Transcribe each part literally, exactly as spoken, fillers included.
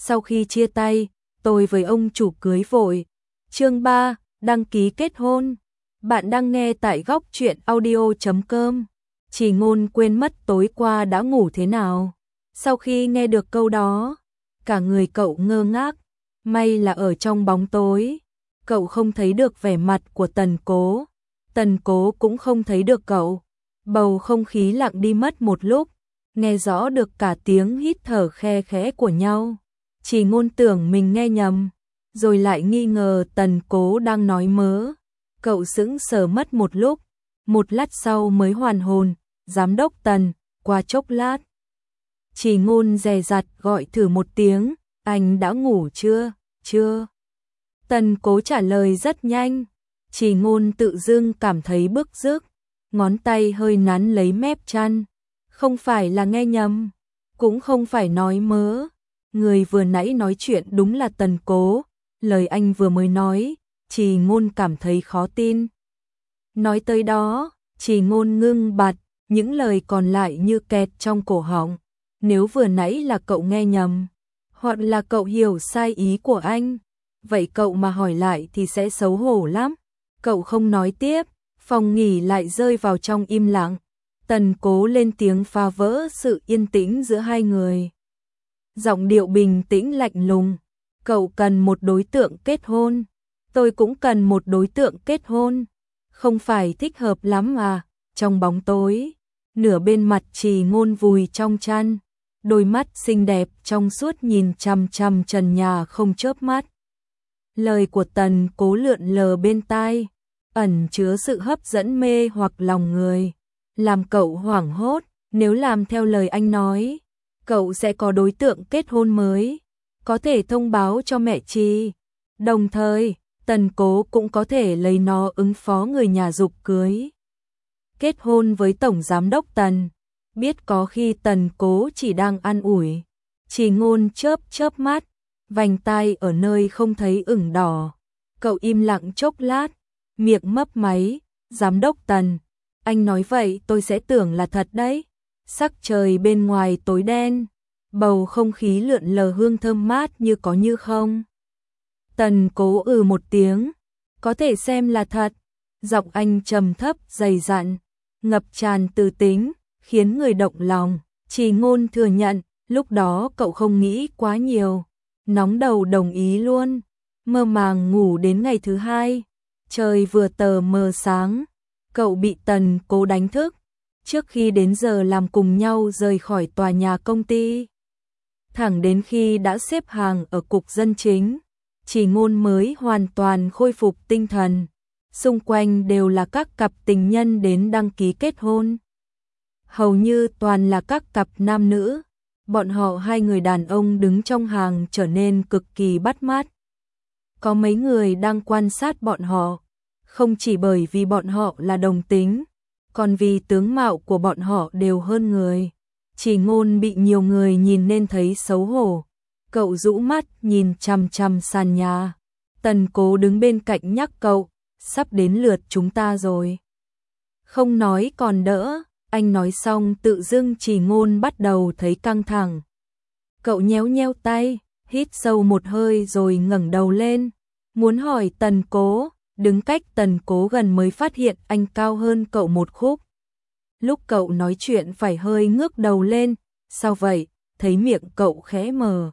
Sau khi chia tay, tôi với ông chủ cưới vội. Chương ba, đăng ký kết hôn. Bạn đang nghe tại góc truyện audio chấm com. Chỉ Ngôn quên mất tối qua đã ngủ thế nào. Sau khi nghe được câu đó, cả người cậu ngơ ngác. May là ở trong bóng tối, cậu không thấy được vẻ mặt của Tần Cố. Tần Cố cũng không thấy được cậu. Bầu không khí lặng đi mất một lúc, nghe rõ được cả tiếng hít thở khe khẽ của nhau. Chỉ Ngôn tưởng mình nghe nhầm, rồi lại nghi ngờ Tần Cố đang nói mớ. Cậu sững sờ mất một lúc, một lát sau mới hoàn hồn. Giám đốc Tần, qua chốc lát. Chỉ Ngôn dè dặt gọi thử một tiếng, anh đã ngủ chưa? Chưa. Tần Cố trả lời rất nhanh. Chỉ Ngôn tự dưng cảm thấy bức rứt, ngón tay hơi nắn lấy mép chăn. Không phải là nghe nhầm, cũng không phải nói mớ. Người vừa nãy nói chuyện đúng là Tần Cố. Lời anh vừa mới nói, Chỉ Ngôn cảm thấy khó tin. Nói tới đó, Chỉ Ngôn ngưng bặt, những lời còn lại như kẹt trong cổ họng. Nếu vừa nãy là cậu nghe nhầm, hoặc là cậu hiểu sai ý của anh, vậy cậu mà hỏi lại thì sẽ xấu hổ lắm. Cậu không nói tiếp, phòng nghỉ lại rơi vào trong im lặng. Tần Cố lên tiếng phá vỡ sự yên tĩnh giữa hai người. Giọng điệu bình tĩnh lạnh lùng. Cậu cần một đối tượng kết hôn. Tôi cũng cần một đối tượng kết hôn. Không phải thích hợp lắm à? Trong bóng tối, nửa bên mặt Chỉ Ngôn vùi trong chăn. Đôi mắt xinh đẹp trong suốt nhìn chằm chằm trần nhà không chớp mắt. Lời của Tần Cố lượn lờ bên tai, ẩn chứa sự hấp dẫn mê hoặc lòng người, làm cậu hoảng hốt. Nếu làm theo lời anh nói, cậu sẽ có đối tượng kết hôn mới, có thể thông báo cho mẹ Chi. Đồng thời, Tần Cố cũng có thể lấy nó ứng phó người nhà giục cưới. Kết hôn với Tổng Giám đốc Tần. Biết có khi Tần Cố chỉ đang an ủi. Chỉ Ngôn chớp chớp mắt, vành tai ở nơi không thấy ửng đỏ. Cậu im lặng chốc lát, miệng mấp máy. Giám đốc Tần, anh nói vậy tôi sẽ tưởng là thật đấy. Sắc trời bên ngoài tối đen, bầu không khí lượn lờ hương thơm mát như có như không. Tần Cố ừ một tiếng, có thể xem là thật. Giọng anh trầm thấp dày dặn, ngập tràn từ tính, khiến người động lòng. Chỉ Ngôn thừa nhận, lúc đó cậu không nghĩ quá nhiều, nóng đầu đồng ý luôn. Mơ màng ngủ đến ngày thứ hai, trời vừa tờ mờ sáng, cậu bị Tần Cố đánh thức. Trước khi đến giờ làm cùng nhau rời khỏi tòa nhà công ty, thẳng đến khi đã xếp hàng ở cục dân chính, Chỉ Ngôn mới hoàn toàn khôi phục tinh thần. Xung quanh đều là các cặp tình nhân đến đăng ký kết hôn. Hầu như toàn là các cặp nam nữ. Bọn họ hai người đàn ông đứng trong hàng trở nên cực kỳ bắt mắt. Có mấy người đang quan sát bọn họ, không chỉ bởi vì bọn họ là đồng tính, còn vì tướng mạo của bọn họ đều hơn người. Chỉ Ngôn bị nhiều người nhìn nên thấy xấu hổ. Cậu rũ mắt nhìn chằm chằm sàn nhà. Tần Cố đứng bên cạnh nhắc cậu, sắp đến lượt chúng ta rồi. Không nói còn đỡ, anh nói xong tự dưng Chỉ Ngôn bắt đầu thấy căng thẳng. Cậu nhéo nhéo tay, hít sâu một hơi rồi ngẩng đầu lên, muốn hỏi Tần Cố. Đứng cách Tần Cố gần mới phát hiện anh cao hơn cậu một khúc. Lúc cậu nói chuyện phải hơi ngước đầu lên. Sao vậy? Thấy miệng cậu khẽ mở.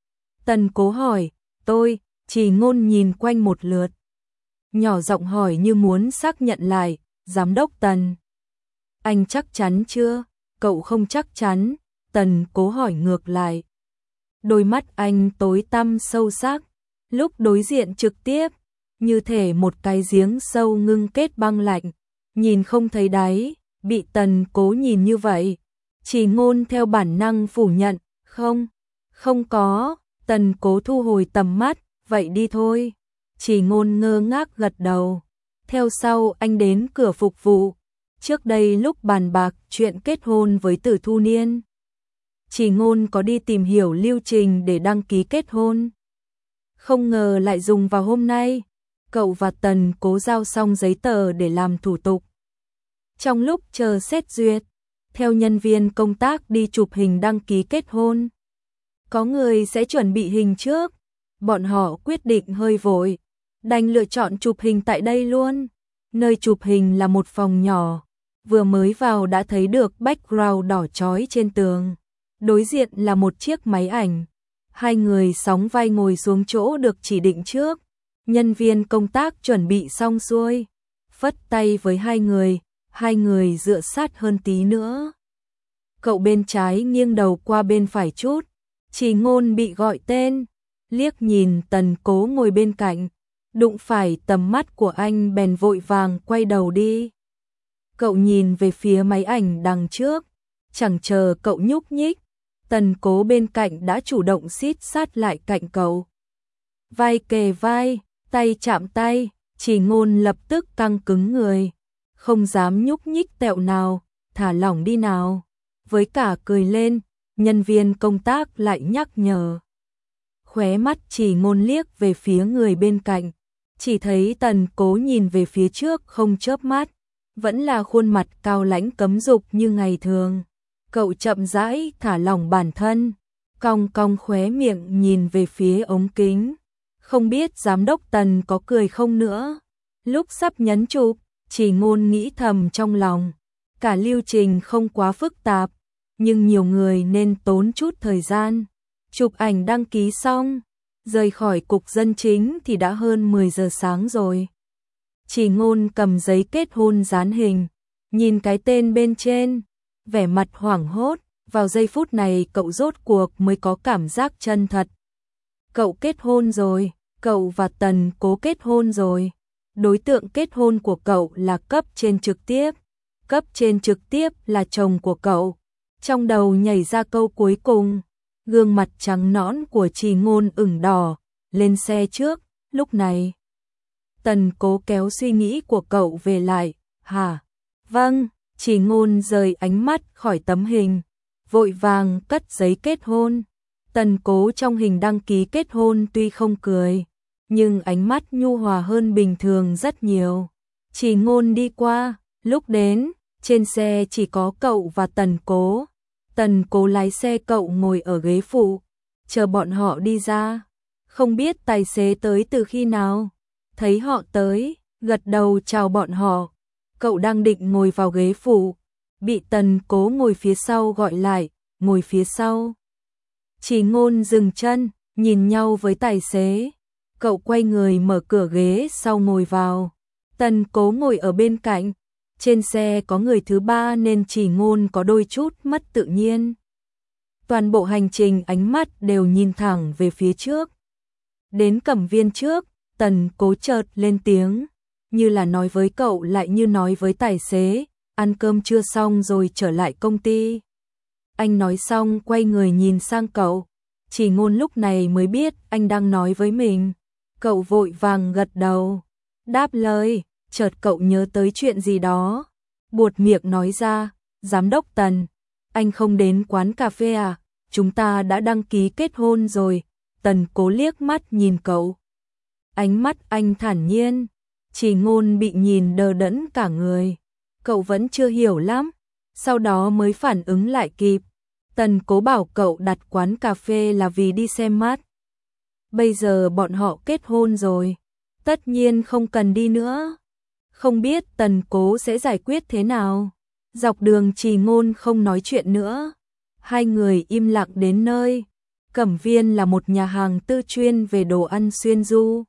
Tần Cố hỏi, tôi. Chỉ Ngôn nhìn quanh một lượt, nhỏ giọng hỏi như muốn xác nhận lại, Giám đốc Tần, anh chắc chắn chưa? Cậu không chắc chắn. Tần Cố hỏi ngược lại. Đôi mắt anh tối tăm sâu sắc, lúc đối diện trực tiếp, như thể một cái giếng sâu ngưng kết băng lạnh, nhìn không thấy đáy. Bị Tần Cố nhìn như vậy, Chỉ Ngôn theo bản năng phủ nhận, không, không có. Tần Cố thu hồi tầm mắt, vậy đi thôi. Chỉ Ngôn ngơ ngác gật đầu. Theo sau anh đến cửa phục vụ. Trước đây lúc bàn bạc chuyện kết hôn với Tử Thu Niên, Chỉ Ngôn có đi tìm hiểu lưu trình để đăng ký kết hôn. Không ngờ lại dùng vào hôm nay. Cậu và Tần Cố giao xong giấy tờ để làm thủ tục. Trong lúc chờ xét duyệt, theo nhân viên công tác đi chụp hình đăng ký kết hôn. có người sẽ chuẩn bị hình trước. Bọn họ quyết định hơi vội, đành lựa chọn chụp hình tại đây luôn. Nơi chụp hình là một phòng nhỏ, vừa mới vào đã thấy được background đỏ chói trên tường. Đối diện là một chiếc máy ảnh. Hai người sóng vai ngồi xuống chỗ được chỉ định trước. Nhân viên công tác chuẩn bị xong xuôi, phất tay với hai người, hai người dựa sát hơn tí nữa. Cậu bên trái nghiêng đầu qua bên phải chút, Chỉ Ngôn bị gọi tên, liếc nhìn Tần Cố ngồi bên cạnh, đụng phải tầm mắt của anh bèn vội vàng quay đầu đi. Cậu nhìn về phía máy ảnh đằng trước, chẳng chờ cậu nhúc nhích, Tần Cố bên cạnh đã chủ động xít sát lại cạnh cậu. Vai kề vai, tay chạm tay, Chỉ Ngôn lập tức căng cứng người, không dám nhúc nhích tẹo nào, thả lỏng đi nào. Với cả cười lên, nhân viên công tác lại nhắc nhở. Khóe mắt Chỉ Ngôn liếc về phía người bên cạnh, chỉ thấy Tần Cố nhìn về phía trước không chớp mắt, vẫn là khuôn mặt cao lãnh cấm dục như ngày thường. Cậu chậm rãi thả lỏng bản thân, cong cong khóe miệng nhìn về phía ống kính. Không biết giám đốc Tần có cười không nữa. Lúc sắp nhấn chụp, Chỉ Ngôn nghĩ thầm trong lòng. Cả lưu trình không quá phức tạp, nhưng nhiều người nên tốn chút thời gian. Chụp ảnh đăng ký xong, rời khỏi cục dân chính thì đã hơn mười giờ sáng rồi. Chỉ Ngôn cầm giấy kết hôn dán hình, nhìn cái tên bên trên, vẻ mặt hoảng hốt. Vào giây phút này cậu rốt cuộc mới có cảm giác chân thật. Cậu kết hôn rồi, cậu và Tần Cố kết hôn rồi. Đối tượng kết hôn của cậu là cấp trên trực tiếp. Cấp trên trực tiếp là chồng của cậu. Trong đầu nhảy ra câu cuối cùng. Gương mặt trắng nõn của Chỉ Ngôn ửng đỏ. Lên xe trước, lúc này Tần Cố kéo suy nghĩ của cậu về lại. Hả? Vâng. Chỉ Ngôn rời ánh mắt khỏi tấm hình, vội vàng cất giấy kết hôn. Tần Cố trong hình đăng ký kết hôn tuy không cười, nhưng ánh mắt nhu hòa hơn bình thường rất nhiều. Chỉ Ngôn đi qua, lúc đến, trên xe chỉ có cậu và Tần Cố. Tần Cố lái xe, cậu ngồi ở ghế phụ, chờ bọn họ đi ra. Không biết tài xế tới từ khi nào, thấy họ tới, gật đầu chào bọn họ. Cậu đang định ngồi vào ghế phụ, bị Tần Cố ngồi phía sau gọi lại, ngồi phía sau. Chỉ Ngôn dừng chân, nhìn nhau với tài xế. Cậu quay người mở cửa ghế sau ngồi vào. Tần Cố ngồi ở bên cạnh. Trên xe có người thứ ba nên Chỉ Ngôn có đôi chút mất tự nhiên. Toàn bộ hành trình ánh mắt đều nhìn thẳng về phía trước. Đến Cẩm Viên trước, Tần Cố chợt lên tiếng, như là nói với cậu lại như nói với tài xế, ăn cơm chưa xong rồi trở lại công ty. Anh nói xong quay người nhìn sang cậu, Chỉ Ngôn lúc này mới biết anh đang nói với mình. Cậu vội vàng gật đầu, đáp lời, chợt cậu nhớ tới chuyện gì đó, buột miệng nói ra, giám đốc Tần, anh không đến quán cà phê à, chúng ta đã đăng ký kết hôn rồi. Tần Cố liếc mắt nhìn cậu, ánh mắt anh thản nhiên. Chỉ Ngôn bị nhìn đờ đẫn cả người, cậu vẫn chưa hiểu lắm, sau đó mới phản ứng lại kịp. Tần Cố bảo cậu đặt quán cà phê là vì đi xem mắt. Bây giờ bọn họ kết hôn rồi, tất nhiên không cần đi nữa. Không biết Tần Cố sẽ giải quyết thế nào. Dọc đường Chỉ Ngôn không nói chuyện nữa. Hai người im lặng đến nơi. Cẩm Viên là một nhà hàng tư chuyên về đồ ăn xuyên du,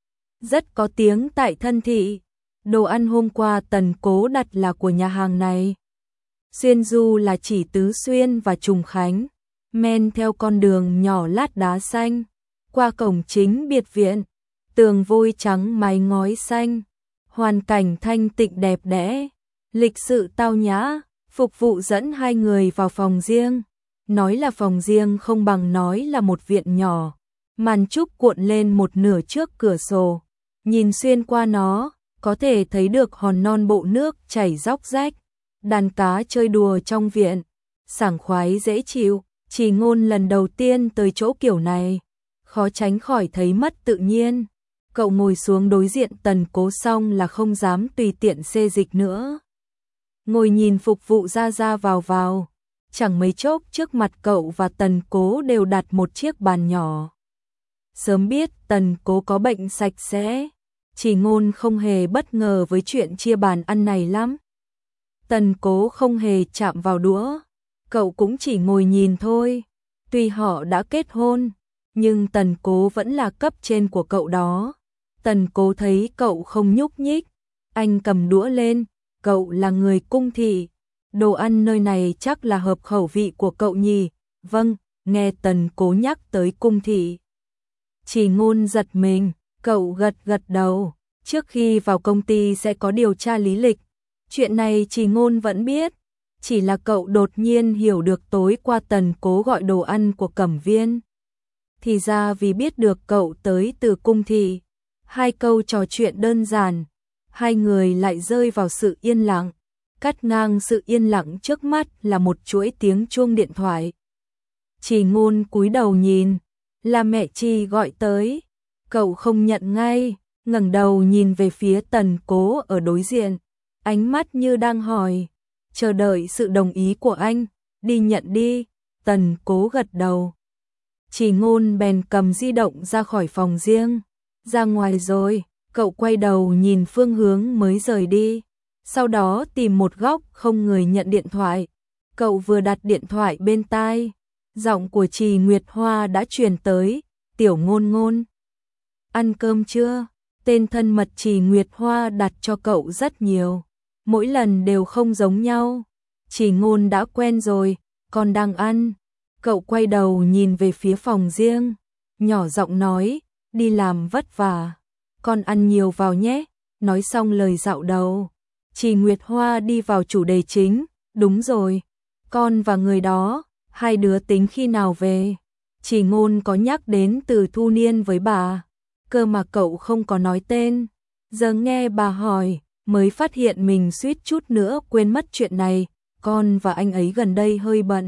rất có tiếng tại Thân Thị. Đồ ăn hôm qua Tần Cố đặt là của nhà hàng này. Xuyên du là chỉ Tứ Xuyên và Trùng Khánh. Men theo con đường nhỏ lát đá xanh, qua cổng chính biệt viện, tường vôi trắng mái ngói xanh, hoàn cảnh thanh tịnh đẹp đẽ, lịch sự tao nhã. Phục vụ dẫn hai người vào phòng riêng. Nói là phòng riêng không bằng nói là một viện nhỏ. Màn trúc cuộn lên một nửa trước cửa sổ. Nhìn xuyên qua nó, có thể thấy được hòn non bộ nước chảy róc rách. Đàn cá chơi đùa trong viện, sảng khoái dễ chịu. Chỉ Ngôn lần đầu tiên tới chỗ kiểu này, khó tránh khỏi thấy mất tự nhiên. Cậu ngồi xuống đối diện Tần Cố xong là không dám tùy tiện xê dịch nữa. Ngồi nhìn phục vụ ra ra vào vào. Chẳng mấy chốc trước mặt cậu và Tần Cố đều đặt một chiếc bàn nhỏ. Sớm biết Tần Cố có bệnh sạch sẽ, Chỉ Ngôn không hề bất ngờ với chuyện chia bàn ăn này lắm. Tần Cố không hề chạm vào đũa, cậu cũng chỉ ngồi nhìn thôi. Tuy họ đã kết hôn, nhưng Tần Cố vẫn là cấp trên của cậu đó. Tần Cố thấy cậu không nhúc nhích, anh cầm đũa lên, cậu là người cung thị, đồ ăn nơi này chắc là hợp khẩu vị của cậu nhỉ? Vâng, nghe Tần Cố nhắc tới cung thị. Chỉ Ngôn giật mình, cậu gật gật đầu, trước khi vào công ty sẽ có điều tra lý lịch. Chuyện này Chỉ Ngôn vẫn biết, chỉ là cậu đột nhiên hiểu được tối qua Tần Cố gọi đồ ăn của Cẩm Viên. Thì ra vì biết được cậu tới từ cung thị, hai câu trò chuyện đơn giản, hai người lại rơi vào sự yên lặng. Cắt ngang sự yên lặng trước mắt là một chuỗi tiếng chuông điện thoại. Chỉ Ngôn cúi đầu nhìn, là mẹ Chi gọi tới. Cậu không nhận ngay, ngẩng đầu nhìn về phía Tần Cố ở đối diện, ánh mắt như đang hỏi, chờ đợi sự đồng ý của anh, đi nhận đi. Tần Cố gật đầu. Chỉ Ngôn bèn cầm di động ra khỏi phòng riêng. Ra ngoài rồi, cậu quay đầu nhìn phương hướng mới rời đi. Sau đó tìm một góc không người nhận điện thoại. Cậu vừa đặt điện thoại bên tai, giọng của Trì Nguyệt Hoa đã truyền tới, "Tiểu Ngôn Ngôn, ăn cơm chưa?" Tên thân mật Trì Nguyệt Hoa đặt cho cậu rất nhiều, mỗi lần đều không giống nhau. Trì Ngôn đã quen rồi, con đang ăn. Cậu quay đầu nhìn về phía phòng riêng, nhỏ giọng nói, "Đi làm vất vả, con ăn nhiều vào nhé." Nói xong lời dạo đầu, Trì Nguyệt Hoa đi vào chủ đề chính, "Đúng rồi, con và người đó, hai đứa tính khi nào về?" Trì Ngôn có nhắc đến Từ Thu Niên với bà, cơ mà cậu không có nói tên. Giờ nghe bà hỏi, mới phát hiện mình suýt chút nữa quên mất chuyện này. Con và anh ấy gần đây hơi bận,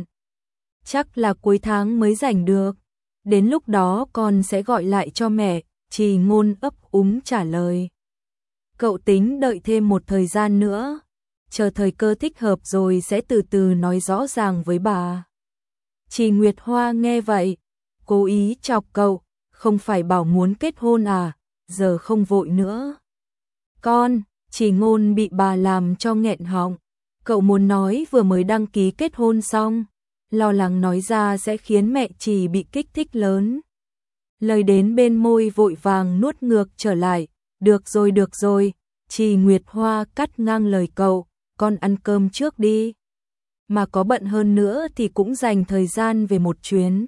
chắc là cuối tháng mới rảnh được. Đến lúc đó con sẽ gọi lại cho mẹ. Trì Ngôn ấp úng trả lời. Cậu tính đợi thêm một thời gian nữa, chờ thời cơ thích hợp rồi sẽ từ từ nói rõ ràng với bà. Trì Nguyệt Hoa nghe vậy, cố ý chọc cậu, "Không phải bảo muốn kết hôn à, giờ không vội nữa." Con, Trì Ngôn bị bà làm cho nghẹn họng. Cậu muốn nói vừa mới đăng ký kết hôn xong, lo lắng nói ra sẽ khiến mẹ Trì bị kích thích lớn. Lời đến bên môi vội vàng nuốt ngược trở lại. "Được rồi được rồi." Trì Nguyệt Hoa cắt ngang lời cậu, "Con ăn cơm trước đi. Mà có bận hơn nữa thì cũng dành thời gian về một chuyến.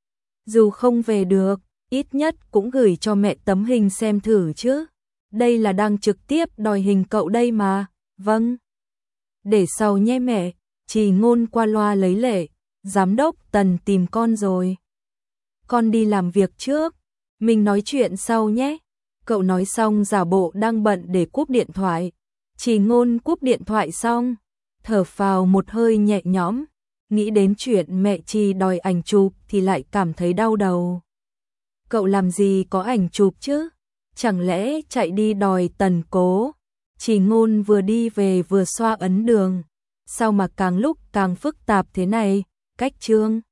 Dù không về được, ít nhất cũng gửi cho mẹ tấm hình xem thử chứ. Đây là đang trực tiếp đòi hình cậu đây mà." "Vâng. Để sau nhé mẹ." Trì Ngôn qua loa lấy lệ, "Giám đốc Tần tìm con rồi. Con đi làm việc trước, mình nói chuyện sau nhé." Cậu nói xong giả bộ đang bận để cúp điện thoại. Trì Ngôn cúp điện thoại xong, thở phào một hơi nhẹ nhõm, nghĩ đến chuyện mẹ Trì đòi ảnh chụp thì lại cảm thấy đau đầu. Cậu làm gì có ảnh chụp chứ? Chẳng lẽ chạy đi đòi Tần Cố? Trì Ngôn vừa đi về vừa xoa ấn đường. Sao mà càng lúc càng phức tạp thế này? Cách chương